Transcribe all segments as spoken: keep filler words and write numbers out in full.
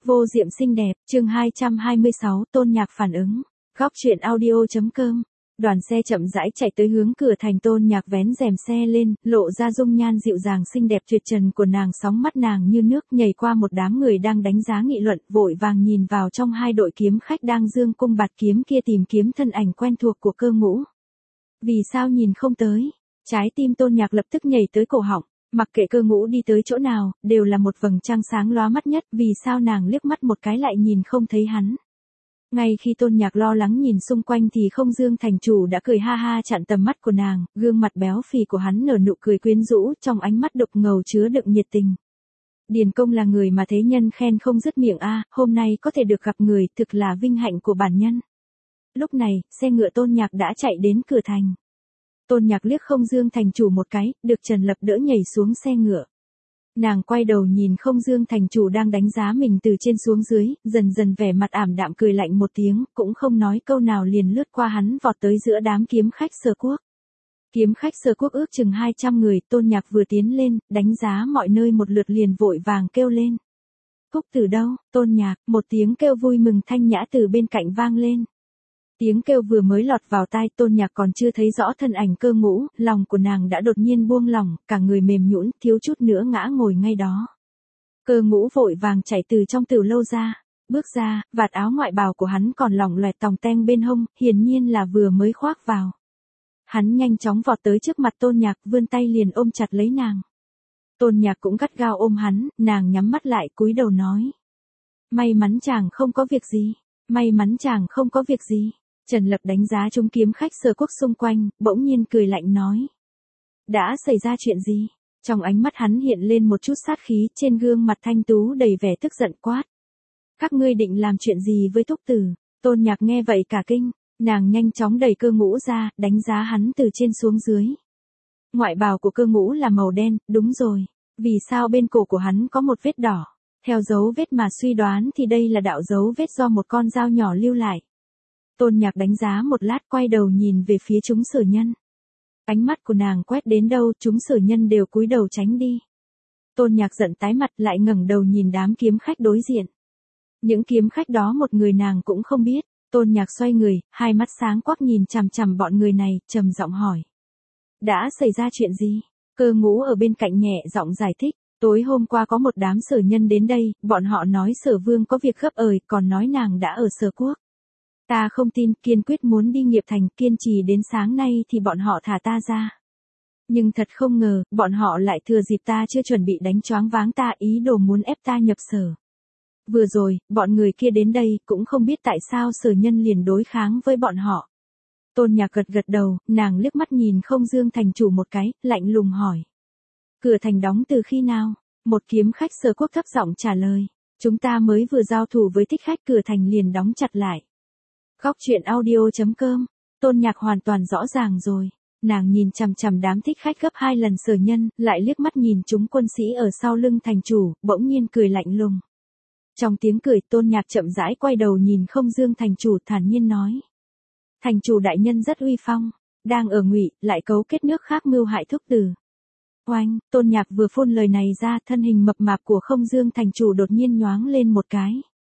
Vô Diệm xinh đẹp, chương hai trăm hai mươi sáu, Tôn Nhạc phản ứng. Góc truyện audio.com. Đoàn xe chậm rãi chạy tới hướng cửa thành. Tôn Nhạc vén rèm xe lên, lộ ra dung nhan dịu dàng xinh đẹp tuyệt trần của nàng, sóng mắt nàng như nước nhảy qua một đám người đang đánh giá nghị luận, vội vàng nhìn vào trong hai đội kiếm khách đang dương cung bạt kiếm kia, tìm kiếm thân ảnh quen thuộc của Cơ Ngũ. Vì sao nhìn không tới? Trái tim Tôn Nhạc lập tức nhảy tới cổ họng. Mặc kệ Cơ Ngũ đi tới chỗ nào, đều là một vầng trăng sáng lóa mắt nhất, vì sao nàng liếc mắt một cái lại nhìn không thấy hắn. Ngay khi Tôn Nhạc lo lắng nhìn xung quanh thì Không Dương thành chủ đã cười ha ha chặn tầm mắt của nàng, gương mặt béo phì của hắn nở nụ cười quyến rũ, trong ánh mắt đục ngầu chứa đựng nhiệt tình. Điền Công là người mà thế nhân khen không dứt miệng a, à, hôm nay có thể được gặp người, thực là vinh hạnh của bản nhân. Lúc này, xe ngựa Tôn Nhạc đã chạy đến cửa thành. Tôn Nhạc liếc Không Dương thành chủ một cái, được Trần Lập đỡ nhảy xuống xe ngựa. Nàng quay đầu nhìn Không Dương thành chủ đang đánh giá mình từ trên xuống dưới, dần dần vẻ mặt ảm đạm cười lạnh một tiếng, cũng không nói câu nào liền lướt qua hắn vọt tới giữa đám kiếm khách Sở Quốc. Kiếm khách Sở Quốc ước chừng hai trăm người, Tôn Nhạc vừa tiến lên, đánh giá mọi nơi một lượt liền vội vàng kêu lên. Cúc Tử đâu? Tôn Nhạc, một tiếng kêu vui mừng thanh nhã từ bên cạnh vang lên. Tiếng kêu vừa mới lọt vào tai, Tôn Nhạc còn chưa thấy rõ thân ảnh Cơ Ngũ, lòng của nàng đã đột nhiên buông lỏng, cả người mềm nhũn, thiếu chút nữa ngã ngồi ngay đó. Cơ Ngũ vội vàng chạy từ trong Tử lâu ra, bước ra, vạt áo ngoại bào của hắn còn lỏng loẹt tòng teng bên hông, hiển nhiên là vừa mới khoác vào. Hắn nhanh chóng vọt tới trước mặt Tôn Nhạc, vươn tay liền ôm chặt lấy nàng. Tôn Nhạc cũng gắt gao ôm hắn, nàng nhắm mắt lại cúi đầu nói: "May mắn chàng không có việc gì, may mắn chàng không có việc gì." Trần Lập đánh giá chúng kiếm khách Sở Quốc xung quanh, bỗng nhiên cười lạnh nói: "Đã xảy ra chuyện gì?" Trong ánh mắt hắn hiện lên một chút sát khí, trên gương mặt thanh tú đầy vẻ tức giận quát: "Các ngươi định làm chuyện gì với Thúc Tử?" Tôn Nhạc nghe vậy cả kinh, nàng nhanh chóng đẩy Cơ Ngũ ra, đánh giá hắn từ trên xuống dưới. Ngoại bào của Cơ Ngũ là màu đen, đúng rồi, vì sao bên cổ của hắn có một vết đỏ? Theo dấu vết mà suy đoán thì đây là đạo dấu vết do một con dao nhỏ lưu lại. Tôn Nhạc đánh giá một lát, quay đầu nhìn về phía chúng Sở Nhân. Ánh mắt của nàng quét đến đâu, chúng Sở Nhân đều cúi đầu tránh đi. Tôn Nhạc giận tái mặt, lại ngẩng đầu nhìn đám kiếm khách đối diện. Những kiếm khách đó một người nàng cũng không biết. Tôn Nhạc xoay người, hai mắt sáng quắc nhìn chằm chằm bọn người này, trầm giọng hỏi: "Đã xảy ra chuyện gì?" Cơ Ngũ ở bên cạnh nhẹ giọng giải thích: "Tối hôm qua có một đám Sở Nhân đến đây, bọn họ nói Sở Vương có việc gấp ời, còn nói nàng đã ở Sở Quốc. Ta không tin, kiên quyết muốn đi Nghiệp Thành, kiên trì đến sáng nay thì bọn họ thả ta ra. Nhưng thật không ngờ, bọn họ lại thừa dịp ta chưa chuẩn bị đánh choáng váng ta, ý đồ muốn ép ta nhập Sở. Vừa rồi, bọn người kia đến đây, cũng không biết tại sao Sở Nhân liền đối kháng với bọn họ." Tôn Nhạc gật gật đầu, nàng liếc mắt nhìn Không Dương thành chủ một cái, lạnh lùng hỏi: "Cửa thành đóng từ khi nào?" Một kiếm khách Sở Quốc thấp giọng trả lời: "Chúng ta mới vừa giao thủ với thích khách, cửa thành liền đóng chặt lại." Góc truyện audio.com. Tôn Nhạc hoàn toàn rõ ràng rồi. Nàng nhìn chằm chằm đám thích khách gấp hai lần Sở Nhân, lại liếc mắt nhìn chúng quân sĩ ở sau lưng thành chủ, bỗng nhiên cười lạnh lùng. Trong tiếng cười, Tôn Nhạc chậm rãi quay đầu nhìn Không Dương thành chủ, thản nhiên nói: "Thành chủ đại nhân rất uy phong, đang ở Ngụy, lại cấu kết nước khác mưu hại Thúc Tử." Oanh, Tôn Nhạc vừa phun lời này ra, thân hình mập mạp của Không Dương thành chủ đột nhiên nhoáng lên một cái.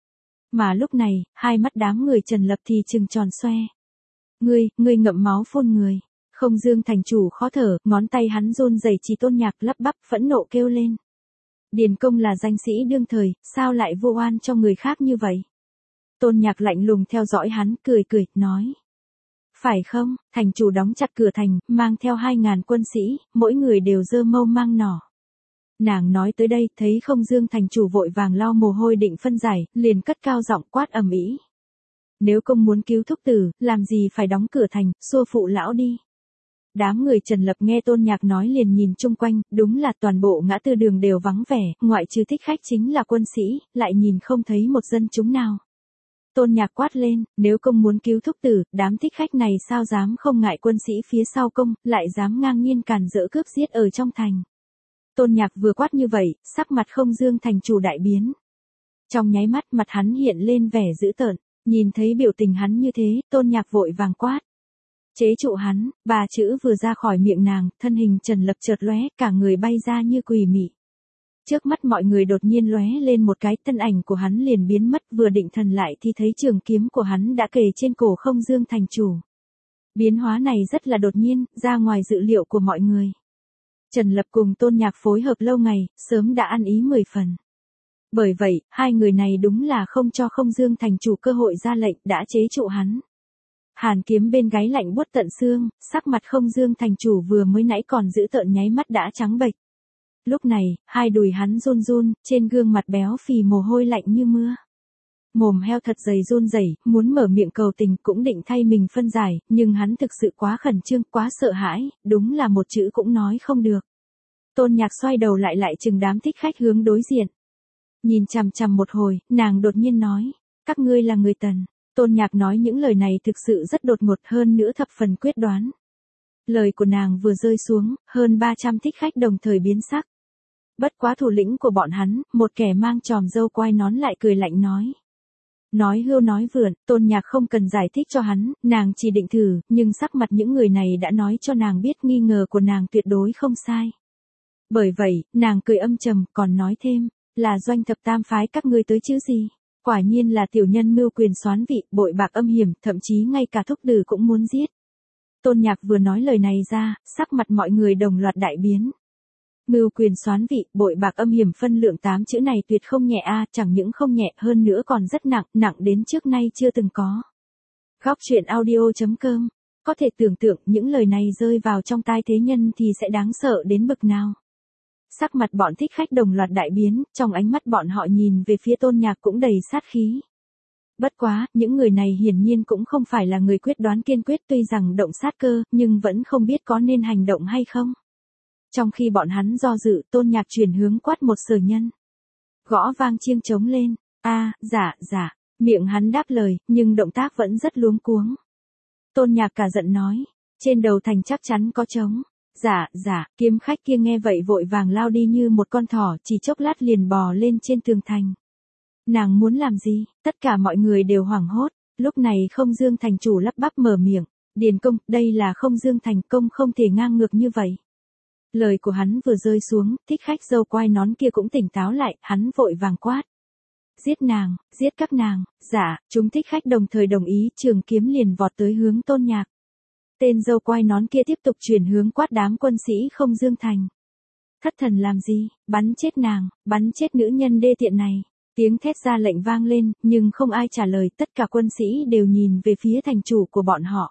Mà lúc này, hai mắt đám người Trần Lập thì trừng tròn xoe. "Ngươi, ngươi ngậm máu phun người." Không Dương thành chủ khó thở, ngón tay hắn run rẩy chỉ Tôn Nhạc, lắp bắp phẫn nộ kêu lên: "Điền Công là danh sĩ đương thời, sao lại vu oan cho người khác như vậy?" Tôn Nhạc lạnh lùng theo dõi hắn, cười cười, nói: "Phải không?" Thành chủ đóng chặt cửa thành, mang theo hai ngàn quân sĩ, mỗi người đều giơ mâu mang nỏ. Nàng nói tới đây, thấy Không Dương thành chủ vội vàng lau mồ hôi định phân giải, liền cất cao giọng quát ầm ĩ: "Nếu công muốn cứu Thúc Tử, làm gì phải đóng cửa thành, xua phụ lão đi." Đám người Trần Lập nghe Tôn Nhạc nói liền nhìn chung quanh, đúng là toàn bộ ngã tư đường đều vắng vẻ, ngoại trừ thích khách chính là quân sĩ, lại nhìn không thấy một dân chúng nào. Tôn Nhạc quát lên: "Nếu công muốn cứu Thúc Tử, đám thích khách này sao dám không ngại quân sĩ phía sau công, lại dám ngang nhiên càn rỡ cướp giết ở trong thành." Tôn Nhạc vừa quát như vậy, sắc mặt Không Dương thành chủ đại biến. Trong nháy mắt, mặt hắn hiện lên vẻ dữ tợn, nhìn thấy biểu tình hắn như thế, Tôn Nhạc vội vàng quát: "Chế trụ hắn." Ba chữ vừa ra khỏi miệng nàng, thân hình Trần Lập chợt lóe, cả người bay ra như quỷ mị. Trước mắt mọi người đột nhiên lóe lên một cái, thân ảnh của hắn liền biến mất, vừa định thần lại thì thấy trường kiếm của hắn đã kề trên cổ Không Dương thành chủ. Biến hóa này rất là đột nhiên, ra ngoài dự liệu của mọi người. Trần Lập cùng Tôn Nhạc phối hợp lâu ngày, sớm đã ăn ý mười phần. Bởi vậy, hai người này đúng là không cho Không Dương thành chủ cơ hội ra lệnh, đã chế trụ hắn. Hàn kiếm bên gáy lạnh buốt tận xương, sắc mặt Không Dương thành chủ vừa mới nãy còn giữ tợn nháy mắt đã trắng bệch. Lúc này, hai đùi hắn run run, trên gương mặt béo phì mồ hôi lạnh như mưa. Mồm heo thật dày run rẩy, muốn mở miệng cầu tình cũng định thay mình phân giải, nhưng hắn thực sự quá khẩn trương, quá sợ hãi, đúng là một chữ cũng nói không được. Tôn Nhạc xoay đầu lại lại chừng đám thích khách hướng đối diện. Nhìn chằm chằm một hồi, nàng đột nhiên nói, các ngươi là người Tần. Tôn Nhạc nói những lời này thực sự rất đột ngột, hơn nữa thập phần quyết đoán. Lời của nàng vừa rơi xuống, hơn ba trăm thích khách đồng thời biến sắc. Bất quá thủ lĩnh của bọn hắn, một kẻ mang tròm râu quai nón lại cười lạnh nói. Nói hưu nói vượn, Tôn Nhạc không cần giải thích cho hắn, nàng chỉ định thử, nhưng sắc mặt những người này đã nói cho nàng biết nghi ngờ của nàng tuyệt đối không sai. Bởi vậy, nàng cười âm trầm, còn nói thêm, là Doanh thập tam phái các ngươi tới chứ gì? Quả nhiên là tiểu nhân mưu quyền soán vị, bội bạc âm hiểm, thậm chí ngay cả thúc tử cũng muốn giết. Tôn Nhạc vừa nói lời này ra, sắc mặt mọi người đồng loạt đại biến. Mưu quyền soán vị, bội bạc âm hiểm, phân lượng tám chữ này tuyệt không nhẹ a, chẳng những không nhẹ, hơn nữa còn rất nặng, nặng đến trước nay chưa từng có. Góc truyện audio chấm com. Có thể tưởng tượng những lời này rơi vào trong tai thế nhân thì sẽ đáng sợ đến bực nào. Sắc mặt bọn thích khách đồng loạt đại biến, trong ánh mắt bọn họ nhìn về phía Tôn Nhạc cũng đầy sát khí. Bất quá, những người này hiển nhiên cũng không phải là người quyết đoán kiên quyết, tuy rằng động sát cơ, nhưng vẫn không biết có nên hành động hay không. Trong khi bọn hắn do dự, Tôn Nhạc chuyển hướng quát một sở nhân. Gõ vang chiêng trống lên, a, dạ, dạ, miệng hắn đáp lời, nhưng động tác vẫn rất luống cuống. Tôn Nhạc cả giận nói, trên đầu thành chắc chắn có trống. Dạ, dạ, kiếm khách kia nghe vậy vội vàng lao đi như một con thỏ, chỉ chốc lát liền bò lên trên tường thành. Nàng muốn làm gì? Tất cả mọi người đều hoảng hốt, lúc này Không Dương thành chủ lắp bắp mở miệng, Điền công, đây là Không Dương thành công, không thể ngang ngược như vậy. Lời của hắn vừa rơi xuống, thích khách râu quai nón kia cũng tỉnh táo lại, hắn vội vàng quát. Giết nàng, giết các nàng, dạ, chúng thích khách đồng thời đồng ý, trường kiếm liền vọt tới hướng Tôn Nhạc. Tên râu quai nón kia tiếp tục chuyển hướng quát đám quân sĩ Không Dương thành. Thất thần làm gì, bắn chết nàng, bắn chết nữ nhân đê tiện này. Tiếng thét ra lệnh vang lên, nhưng không ai trả lời, tất cả quân sĩ đều nhìn về phía thành chủ của bọn họ.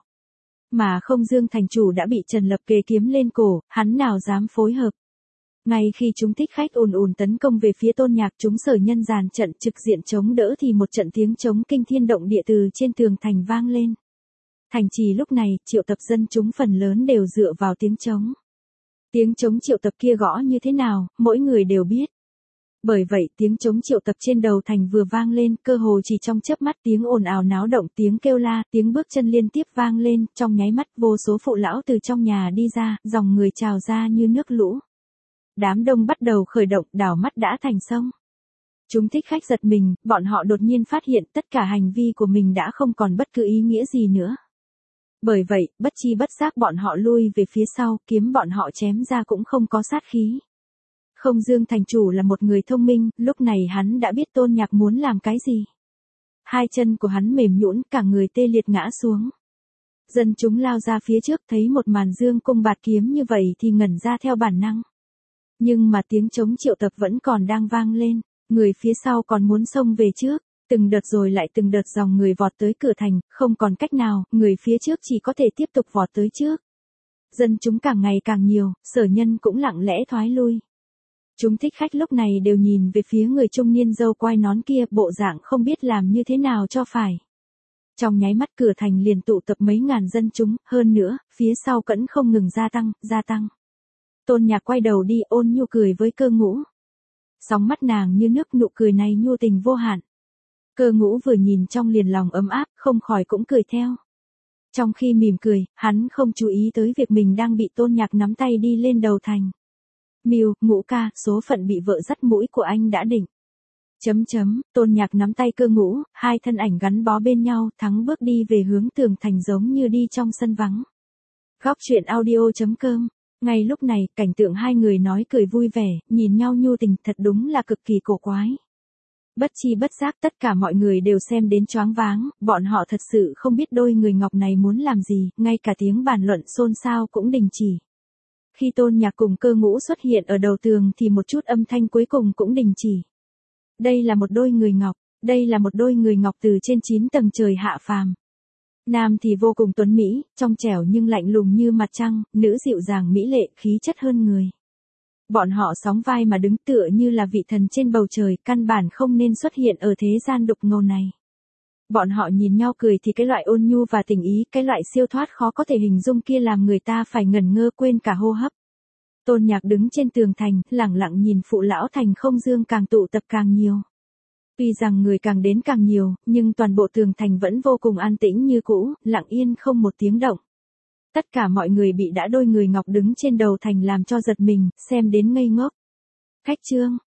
Mà Không Dương thành chủ đã bị Trần Lập kề kiếm lên cổ, hắn nào dám phối hợp. Ngay khi chúng thích khách ùn ùn tấn công về phía Tôn Nhạc, chúng sở nhân dàn trận trực diện chống đỡ thì một trận tiếng trống kinh thiên động địa từ trên tường thành vang lên. Thành trì lúc này, triệu tập dân chúng phần lớn đều dựa vào tiếng trống. Tiếng trống triệu tập kia gõ như thế nào, mỗi người đều biết. Bởi vậy, tiếng trống triệu tập trên đầu thành vừa vang lên, cơ hồ chỉ trong chớp mắt, tiếng ồn ào náo động, tiếng kêu la, tiếng bước chân liên tiếp vang lên, trong nháy mắt vô số phụ lão từ trong nhà đi ra, dòng người trào ra như nước lũ. Đám đông bắt đầu khởi động, đảo mắt đã thành sông. Chúng thích khách giật mình, bọn họ đột nhiên phát hiện tất cả hành vi của mình đã không còn bất cứ ý nghĩa gì nữa. Bởi vậy, bất chi bất giác bọn họ lui về phía sau, kiếm bọn họ chém ra cũng không có sát khí. Không Dương thành chủ là một người thông minh, lúc này hắn đã biết Tôn Nhạc muốn làm cái gì. Hai chân của hắn mềm nhũn, cả người tê liệt ngã xuống. Dân chúng lao ra phía trước, thấy một màn dương cung bạt kiếm như vậy thì ngẩn ra theo bản năng. Nhưng mà tiếng trống triệu tập vẫn còn đang vang lên, người phía sau còn muốn xông về trước. Từng đợt rồi lại từng đợt dòng người vọt tới cửa thành, không còn cách nào, người phía trước chỉ có thể tiếp tục vọt tới trước. Dân chúng càng ngày càng nhiều, sở nhân cũng lặng lẽ thoái lui. Chúng thích khách lúc này đều nhìn về phía người trung niên râu quai nón kia, bộ dạng không biết làm như thế nào cho phải. Trong nháy mắt cửa thành liền tụ tập mấy ngàn dân chúng, hơn nữa, phía sau cẫn không ngừng gia tăng, gia tăng. Tôn Nhạc quay đầu đi ôn nhu cười với Cơ Ngũ. Sóng mắt nàng như nước, nụ cười này nhu tình vô hạn. Cơ Ngũ vừa nhìn trong liền lòng ấm áp, không khỏi cũng cười theo. Trong khi mỉm cười, hắn không chú ý tới việc mình đang bị Tôn Nhạc nắm tay đi lên đầu thành. Miu, Ngũ ca, số phận bị vợ dắt mũi của anh đã định. Chấm chấm, Tôn Nhạc nắm tay Cơ Ngũ, hai thân ảnh gắn bó bên nhau, thắng bước đi về hướng tường thành giống như đi trong sân vắng. Góc truyện audio chấm com Ngay lúc này, cảnh tượng hai người nói cười vui vẻ, nhìn nhau nhu tình, thật đúng là cực kỳ cổ quái. Bất chi bất giác tất cả mọi người đều xem đến choáng váng, bọn họ thật sự không biết đôi người ngọc này muốn làm gì, ngay cả tiếng bàn luận xôn xao cũng đình chỉ. Khi Tôn Nhạc cùng Cơ Ngũ xuất hiện ở đầu tường thì một chút âm thanh cuối cùng cũng đình chỉ. Đây là một đôi người ngọc, đây là một đôi người ngọc từ trên chín tầng trời hạ phàm. Nam thì vô cùng tuấn mỹ, trong trẻo nhưng lạnh lùng như mặt trăng, nữ dịu dàng mỹ lệ, khí chất hơn người. Bọn họ sóng vai mà đứng tựa như là vị thần trên bầu trời, căn bản không nên xuất hiện ở thế gian đục ngầu này. Bọn họ nhìn nhau cười thì cái loại ôn nhu và tình ý, cái loại siêu thoát khó có thể hình dung kia làm người ta phải ngẩn ngơ quên cả hô hấp. Tôn Nhạc đứng trên tường thành, lẳng lặng nhìn phụ lão thành không dương càng tụ tập càng nhiều. Tuy rằng người càng đến càng nhiều, nhưng toàn bộ tường thành vẫn vô cùng an tĩnh như cũ, lặng yên không một tiếng động. Tất cả mọi người bị đã đôi người ngọc đứng trên đầu thành làm cho giật mình, xem đến ngây ngốc. Khách trương,